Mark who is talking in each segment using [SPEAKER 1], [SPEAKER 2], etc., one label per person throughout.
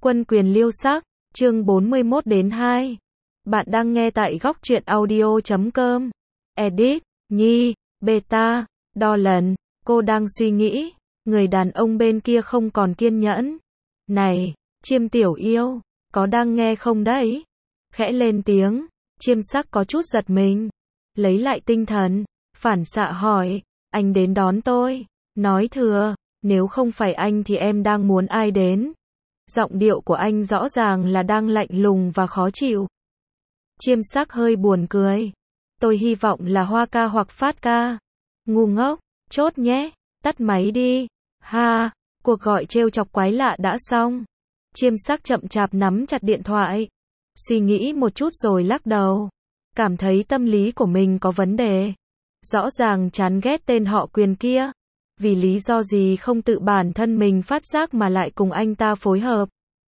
[SPEAKER 1] Quân quyền liêu sắc, chương 41 đến 2. Bạn đang nghe tại góc truyện audio.com. Edit, Nhi, Beta, đo lần. Cô đang suy nghĩ, người đàn ông bên kia không còn kiên nhẫn. Này, Chiêm tiểu yêu, có đang nghe không đấy? Khẽ lên tiếng, Chiêm sắc có chút giật mình. Lấy lại tinh thần, phản xạ hỏi, anh đến đón tôi. Nói thừa, nếu không phải anh thì em đang muốn ai đến? Giọng điệu của anh rõ ràng là đang lạnh lùng và khó chịu. Chiêm sắc hơi buồn cười. Tôi hy vọng là Hoa ca hoặc Phát ca. Ngu ngốc, chốt nhé, tắt máy đi. Ha, cuộc gọi trêu chọc quái lạ đã xong. Chiêm sắc chậm chạp nắm chặt điện thoại. Suy nghĩ một chút rồi lắc đầu. Cảm thấy tâm lý của mình có vấn đề. Rõ ràng chán ghét tên họ Quyền kia. Vì lý do gì không tự bản thân mình phát giác mà lại cùng anh ta phối hợp.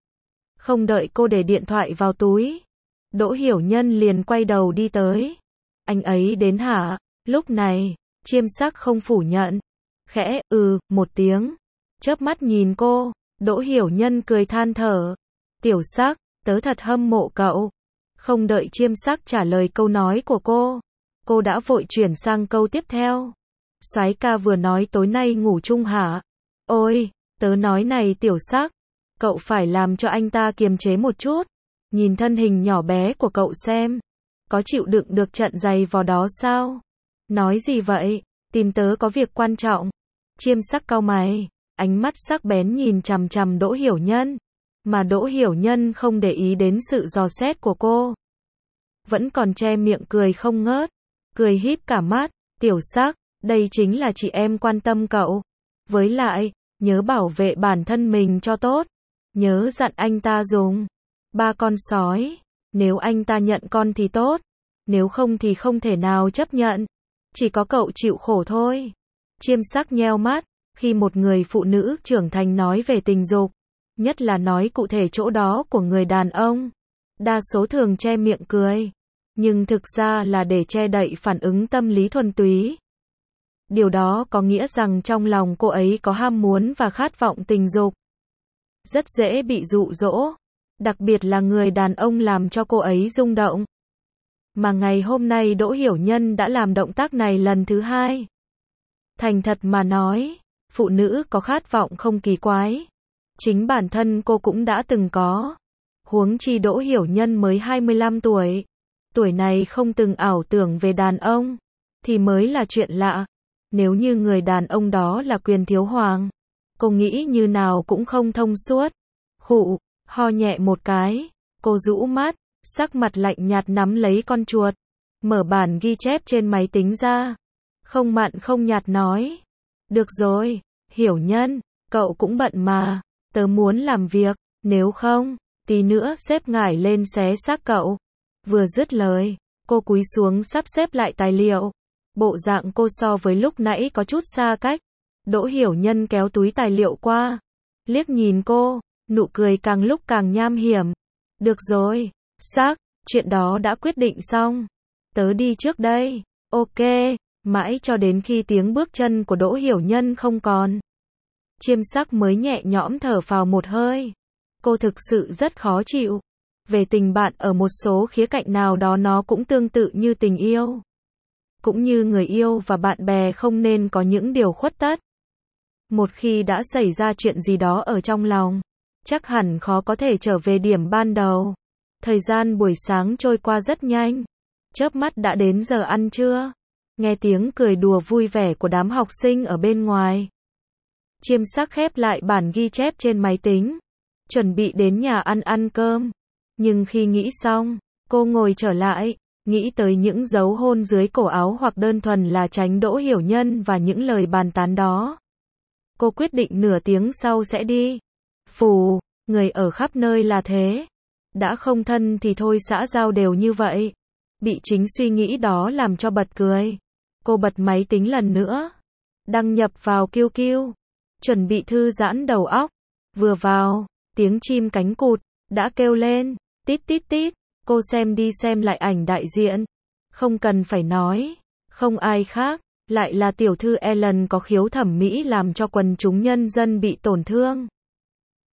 [SPEAKER 1] Không đợi cô để điện thoại vào túi, Đỗ Hiểu Nhân liền quay đầu đi tới. Anh ấy đến hả? Lúc này, Chiêm sắc không phủ nhận. Khẽ, một tiếng. Chớp mắt nhìn cô, Đỗ Hiểu Nhân cười than thở. Tiểu sắc, tớ thật hâm mộ cậu. Không đợi Chiêm sắc trả lời câu nói của cô đã vội chuyển sang câu tiếp theo. Soái ca vừa nói tối nay ngủ chung hả? Ôi, tớ nói này tiểu sắc, cậu phải làm cho anh ta kiềm chế một chút. Nhìn thân hình nhỏ bé của cậu xem, có chịu đựng được trận giày vò đó sao? Nói gì vậy? Tìm tớ có việc quan trọng. Chiêm sắc cau mày, ánh mắt sắc bén nhìn chằm chằm Đỗ Hiểu Nhân, mà Đỗ Hiểu Nhân không để ý đến sự dò xét của cô. Vẫn còn che miệng cười không ngớt, cười híp cả mắt, tiểu sắc, đây chính là chị em quan tâm cậu. Với lại, nhớ bảo vệ bản thân mình cho tốt. Nhớ dặn anh ta dùng 3 con sói. Nếu anh ta nhận con thì tốt. Nếu không thì không thể nào chấp nhận. Chỉ có cậu chịu khổ thôi. Chiêm sắc nheo mắt. Khi một người phụ nữ trưởng thành nói về tình dục, nhất là nói cụ thể chỗ đó của người đàn ông, đa số thường che miệng cười. Nhưng thực ra là để che đậy phản ứng tâm lý thuần túy. Điều đó có nghĩa rằng trong lòng cô ấy có ham muốn và khát vọng tình dục. Rất dễ bị dụ dỗ, đặc biệt là người đàn ông làm cho cô ấy rung động. Mà ngày hôm nay Đỗ Hiểu Nhân đã làm động tác này lần thứ 2. Thành thật mà nói, phụ nữ có khát vọng không kỳ quái. Chính bản thân cô cũng đã từng có. Huống chi Đỗ Hiểu Nhân mới 25 tuổi. Tuổi này không từng ảo tưởng về đàn ông, thì mới là chuyện lạ. Nếu như người đàn ông đó là Quyền thiếu hoàng, cô nghĩ như nào cũng không thông suốt. Khụ, ho nhẹ một cái, cô rũ mắt, sắc mặt lạnh nhạt nắm lấy con chuột, mở bản ghi chép trên máy tính ra. Không mặn không nhạt nói. Được rồi, Hiểu Nhân, cậu cũng bận mà, tớ muốn làm việc, nếu không, tí nữa sếp ngải lên xé xác cậu. Vừa dứt lời, cô cúi xuống sắp xếp lại tài liệu. Bộ dạng cô so với lúc nãy có chút xa cách. Đỗ Hiểu Nhân kéo túi tài liệu qua, liếc nhìn cô, nụ cười càng lúc càng nham hiểm. Được rồi, sắc, chuyện đó đã quyết định xong. Tớ đi trước đây. Ok, mãi cho đến khi tiếng bước chân của Đỗ Hiểu Nhân không còn, Chiêm sắc mới nhẹ nhõm thở phào một hơi. Cô thực sự rất khó chịu. Về tình bạn ở một số khía cạnh nào đó nó cũng tương tự như tình yêu. Cũng như người yêu và bạn bè không nên có những điều khuất tất. Một khi đã xảy ra chuyện gì đó ở trong lòng, chắc hẳn khó có thể trở về điểm ban đầu. Thời gian buổi sáng trôi qua rất nhanh. Chớp mắt đã đến giờ ăn trưa. Nghe tiếng cười đùa vui vẻ của đám học sinh ở bên ngoài, Chiêm sắc khép lại bản ghi chép trên máy tính, chuẩn bị đến nhà ăn cơm. Nhưng khi nghĩ xong, cô ngồi trở lại, nghĩ tới những dấu hôn dưới cổ áo hoặc đơn thuần là tránh Đỗ Hiểu Nhân và những lời bàn tán đó. Cô quyết định nửa tiếng sau sẽ đi. Phù, người ở khắp nơi là thế. Đã không thân thì thôi xã giao đều như vậy. Bị chính suy nghĩ đó làm cho bật cười. Cô bật máy tính lần nữa. Đăng nhập vào QQ. Chuẩn bị thư giãn đầu óc. Vừa vào, tiếng chim cánh cụt đã kêu lên. Tít tít tít. Cô xem đi xem lại ảnh đại diện. Không cần phải nói, không ai khác, lại là tiểu thư Ellen có khiếu thẩm mỹ làm cho quần chúng nhân dân bị tổn thương.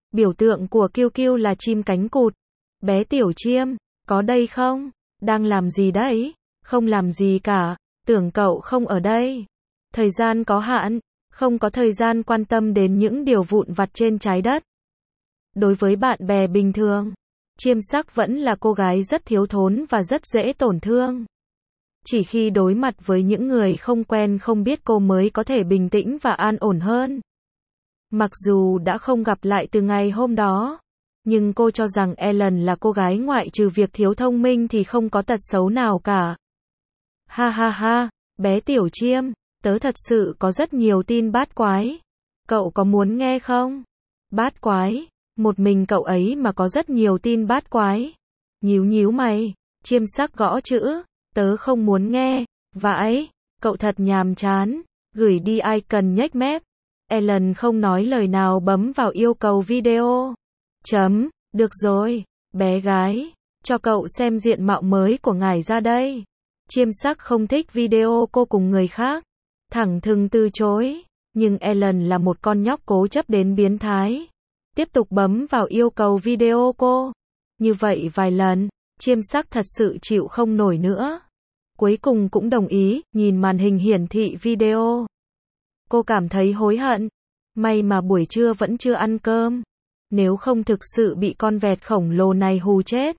[SPEAKER 1] Biểu tượng của Kiêu Kiêu là chim cánh cụt. Bé Tiểu Chiêm, có đây không? Đang làm gì đấy? Không làm gì cả, tưởng cậu không ở đây. Thời gian có hạn, không có thời gian quan tâm đến những điều vụn vặt trên trái đất. Đối với bạn bè bình thường, Chiêm Sắc vẫn là cô gái rất thiếu thốn và rất dễ tổn thương. Chỉ khi đối mặt với những người không quen không biết cô mới có thể bình tĩnh và an ổn hơn. Mặc dù đã không gặp lại từ ngày hôm đó, nhưng cô cho rằng Ellen là cô gái ngoại trừ việc thiếu thông minh thì không có tật xấu nào cả. Ha ha ha, bé Tiểu Chiêm, tớ thật sự có rất nhiều tin bát quái. Cậu có muốn nghe không? Bát quái, một mình cậu ấy mà có rất nhiều tin bát quái. Nhíu nhíu mày, Chiêm Sắc gõ chữ, tớ không muốn nghe. Vãi, cậu thật nhàm chán, gửi đi ai cần nhếch mép. Ellen không nói lời nào bấm vào yêu cầu video. Được rồi, bé gái, cho cậu xem diện mạo mới của ngài ra đây. Chiêm Sắc không thích video cô cùng người khác, thẳng thừng từ chối, nhưng Ellen là một con nhóc cố chấp đến biến thái. Tiếp tục bấm vào yêu cầu video cô. Như vậy vài lần, Chiêm Sắc thật sự chịu không nổi nữa. Cuối cùng cũng đồng ý, nhìn màn hình hiển thị video. Cô cảm thấy hối hận. May mà buổi trưa vẫn chưa ăn cơm. Nếu không thực sự bị con vẹt khổng lồ này hù chết.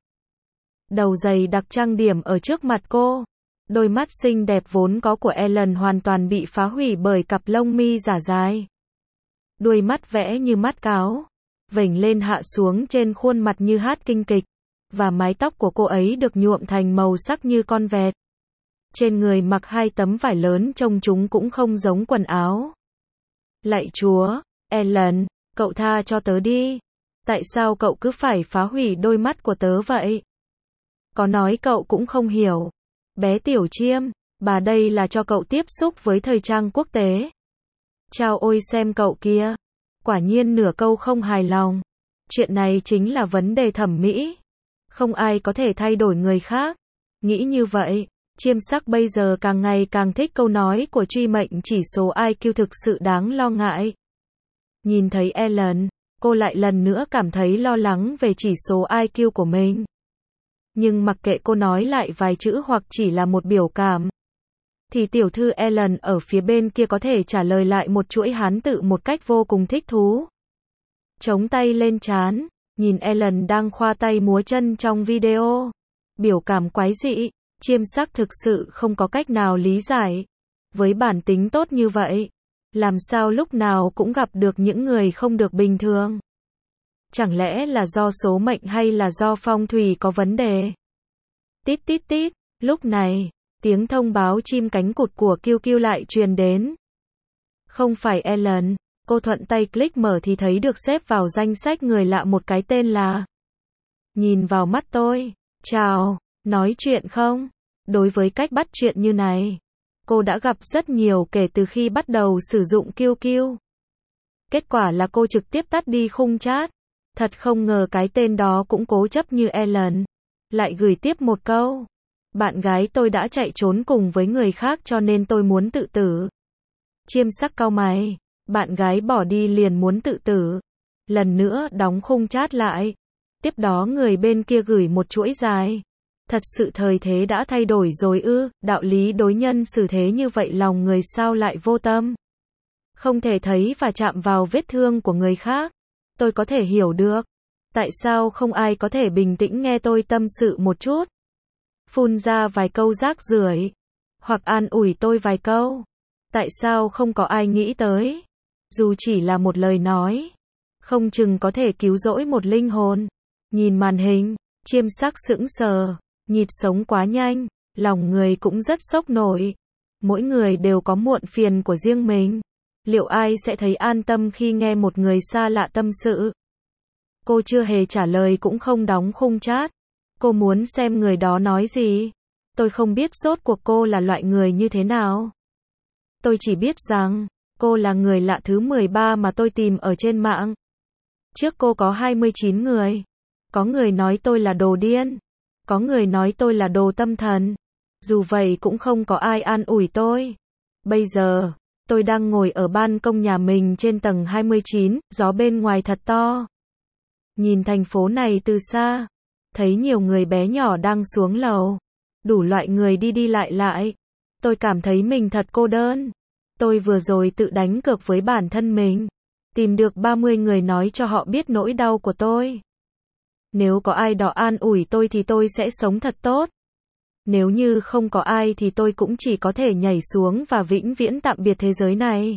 [SPEAKER 1] Đầu dày đặc trang điểm ở trước mặt cô. Đôi mắt xinh đẹp vốn có của Ellen hoàn toàn bị phá hủy bởi cặp lông mi giả dài. Đuôi mắt vẽ như mắt cáo, vểnh lên hạ xuống trên khuôn mặt như hát kinh kịch. Và mái tóc của cô ấy được nhuộm thành màu sắc như con vẹt. Trên người mặc hai tấm vải lớn trông chúng cũng không giống quần áo. Lạy Chúa, Ellen, cậu tha cho tớ đi. Tại sao cậu cứ phải phá hủy đôi mắt của tớ vậy? Có nói cậu cũng không hiểu. Bé Tiểu Chiêm, bà đây là cho cậu tiếp xúc với thời trang quốc tế. Chao ôi xem cậu kia. Quả nhiên nửa câu không hài lòng. Chuyện này chính là vấn đề thẩm mỹ. Không ai có thể thay đổi người khác. Nghĩ như vậy, Chiêm Sắc bây giờ càng ngày càng thích câu nói của truy mệnh chỉ số IQ thực sự đáng lo ngại. Nhìn thấy Ellen, cô lại lần nữa cảm thấy lo lắng về chỉ số IQ của mình. Nhưng mặc kệ cô nói lại vài chữ hoặc chỉ là một biểu cảm, thì tiểu thư Ellen ở phía bên kia có thể trả lời lại một chuỗi Hán tự một cách vô cùng thích thú. Chống tay lên trán, nhìn Ellen đang khoa tay múa chân trong video. Biểu cảm quái dị, Chiêm Sắc thực sự không có cách nào lý giải. Với bản tính tốt như vậy, làm sao lúc nào cũng gặp được những người không được bình thường? Chẳng lẽ là do số mệnh hay là do phong thủy có vấn đề? Tít tít tít, lúc này, tiếng thông báo chim cánh cụt của Kiêu Kiêu lại truyền đến. Không phải Ellen, cô thuận tay click mở thì thấy được xếp vào danh sách người lạ một cái tên là. Nhìn vào mắt tôi, chào, nói chuyện không? Đối với cách bắt chuyện như này, cô đã gặp rất nhiều kể từ khi bắt đầu sử dụng Kiêu Kiêu. Kết quả là cô trực tiếp tắt đi khung chat. Thật không ngờ cái tên đó cũng cố chấp như Ellen. Lại gửi tiếp một câu. Bạn gái tôi đã chạy trốn cùng với người khác cho nên tôi muốn tự tử. Chiêm Sắc cau mày. Bạn gái bỏ đi liền muốn tự tử. Lần nữa đóng khung chat lại. Tiếp đó người bên kia gửi một chuỗi dài. Thật sự thời thế đã thay đổi rồi ư, đạo lý đối nhân xử thế như vậy lòng người sao lại vô tâm. Không thể thấy và chạm vào vết thương của người khác. Tôi có thể hiểu được. Tại sao không ai có thể bình tĩnh nghe tôi tâm sự một chút? Phun ra vài câu rác rưởi. Hoặc an ủi tôi vài câu. Tại sao không có ai nghĩ tới? Dù chỉ là một lời nói. Không chừng có thể cứu rỗi một linh hồn. Nhìn màn hình, Chiêm Sắc sững sờ. Nhịp sống quá nhanh. Lòng người cũng rất sốc nổi. Mỗi người đều có muộn phiền của riêng mình. Liệu ai sẽ thấy an tâm khi nghe một người xa lạ tâm sự? Cô chưa hề trả lời cũng không đóng khung chat. Cô muốn xem người đó nói gì. Tôi không biết rốt cuộc cô là loại người như thế nào. Tôi chỉ biết rằng, cô là người lạ thứ 13 mà tôi tìm ở trên mạng. Trước cô có 29 người. Có người nói tôi là đồ điên. Có người nói tôi là đồ tâm thần. Dù vậy cũng không có ai an ủi tôi. Bây giờ, tôi đang ngồi ở ban công nhà mình trên tầng 29, gió bên ngoài thật to. Nhìn thành phố này từ xa, thấy nhiều người bé nhỏ đang xuống lầu, đủ loại người đi đi lại lại. Tôi cảm thấy mình thật cô đơn. Tôi vừa rồi tự đánh cược với bản thân mình, tìm được 30 người nói cho họ biết nỗi đau của tôi. Nếu có ai đó an ủi tôi thì tôi sẽ sống thật tốt. Nếu như không có ai thì tôi cũng chỉ có thể nhảy xuống và vĩnh viễn tạm biệt thế giới này.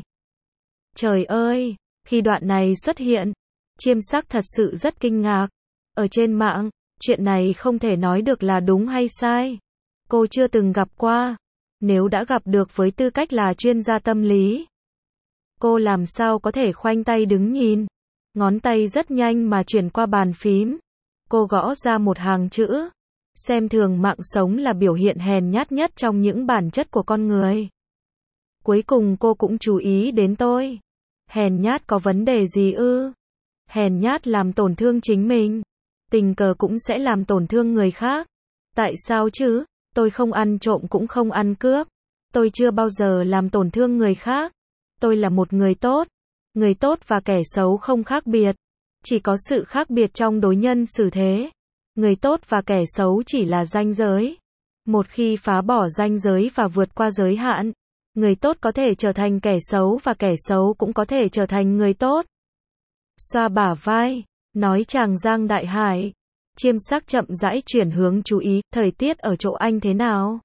[SPEAKER 1] Trời ơi, khi đoạn này xuất hiện, Chiêm Sắc thật sự rất kinh ngạc. Ở trên mạng, chuyện này không thể nói được là đúng hay sai. Cô chưa từng gặp qua. Nếu đã gặp được với tư cách là chuyên gia tâm lý, cô làm sao có thể khoanh tay đứng nhìn. Ngón tay rất nhanh mà chuyển qua bàn phím. Cô gõ ra một hàng chữ. Xem thường mạng sống là biểu hiện hèn nhát nhất trong những bản chất của con người. Cuối cùng cô cũng chú ý đến tôi. Hèn nhát có vấn đề gì ư? Hèn nhát làm tổn thương chính mình. Tình cờ cũng sẽ làm tổn thương người khác. Tại sao chứ? Tôi không ăn trộm cũng không ăn cướp. Tôi chưa bao giờ làm tổn thương người khác. Tôi là một người tốt. Người tốt và kẻ xấu không khác biệt. Chỉ có sự khác biệt trong đối nhân xử thế. Người tốt và kẻ xấu chỉ là ranh giới. Một khi phá bỏ ranh giới và vượt qua giới hạn, người tốt có thể trở thành kẻ xấu và kẻ xấu cũng có thể trở thành người tốt. Xoa bả vai, nói chàng Giang Đại Hải. Chiêm Sắc chậm rãi chuyển hướng chú ý, thời tiết ở chỗ anh thế nào?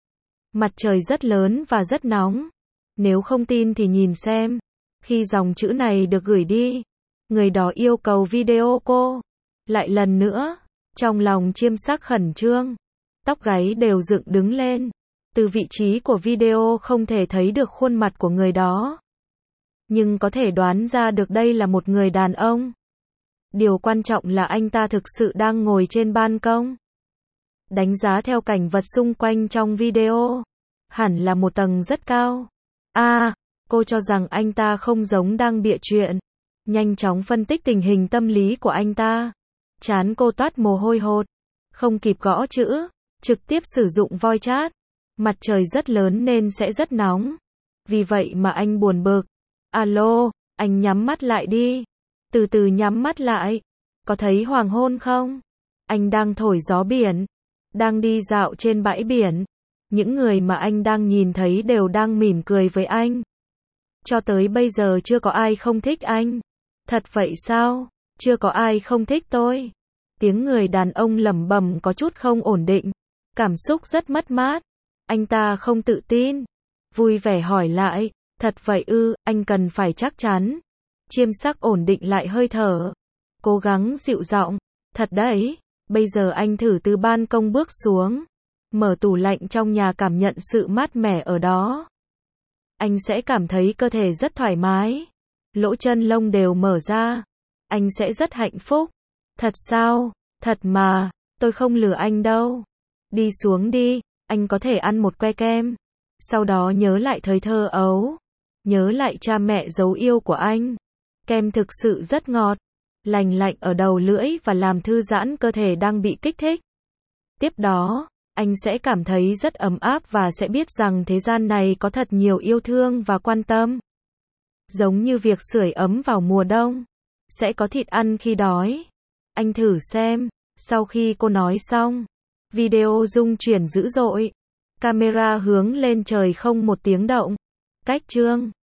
[SPEAKER 1] Mặt trời rất lớn và rất nóng. Nếu không tin thì nhìn xem. Khi dòng chữ này được gửi đi, người đó yêu cầu video cô. Lại lần nữa, trong lòng Chiêm Sắc khẩn trương. Tóc gáy đều dựng đứng lên. Từ vị trí của video không thể thấy được khuôn mặt của người đó. Nhưng có thể đoán ra được đây là một người đàn ông. Điều quan trọng là anh ta thực sự đang ngồi trên ban công. Đánh giá theo cảnh vật xung quanh trong video. Hẳn là một tầng rất cao. Cô cho rằng anh ta không giống đang bịa chuyện. Nhanh chóng phân tích tình hình tâm lý của anh ta. Trán cô toát mồ hôi hột. Không kịp gõ chữ. Trực tiếp sử dụng voice chat. Mặt trời rất lớn nên sẽ rất nóng. Vì vậy mà anh buồn bực. Alo, anh nhắm mắt lại đi. Từ từ nhắm mắt lại. Có thấy hoàng hôn không? Anh đang thổi gió biển. Đang đi dạo trên bãi biển. Những người mà anh đang nhìn thấy đều đang mỉm cười với anh. Cho tới bây giờ chưa có ai không thích anh. Thật vậy sao? Chưa có ai không thích tôi. Tiếng người đàn ông lẩm bẩm có chút không ổn định. Cảm xúc rất mất mát. Anh ta không tự tin. Vui vẻ hỏi lại. Thật vậy ư, anh cần phải chắc chắn. Chiêm Sắc ổn định lại hơi thở. Cố gắng dịu giọng. Thật đấy. Bây giờ anh thử từ ban công bước xuống. Mở tủ lạnh trong nhà cảm nhận sự mát mẻ ở đó. Anh sẽ cảm thấy cơ thể rất thoải mái. Lỗ chân lông đều mở ra. Anh sẽ rất hạnh phúc. Thật sao? Thật mà. Tôi không lừa anh đâu. Đi xuống đi. Anh có thể ăn một que kem. Sau đó nhớ lại thời thơ ấu. Nhớ lại cha mẹ dấu yêu của anh. Kem thực sự rất ngọt. Lành lạnh ở đầu lưỡi và làm thư giãn cơ thể đang bị kích thích. Tiếp đó, anh sẽ cảm thấy rất ấm áp và sẽ biết rằng thế gian này có thật nhiều yêu thương và quan tâm. Giống như việc sưởi ấm vào mùa đông. Sẽ có thịt ăn khi đói. Anh thử xem. Sau khi cô nói xong, video rung chuyển dữ dội. Camera hướng lên trời không một tiếng động. Cách chương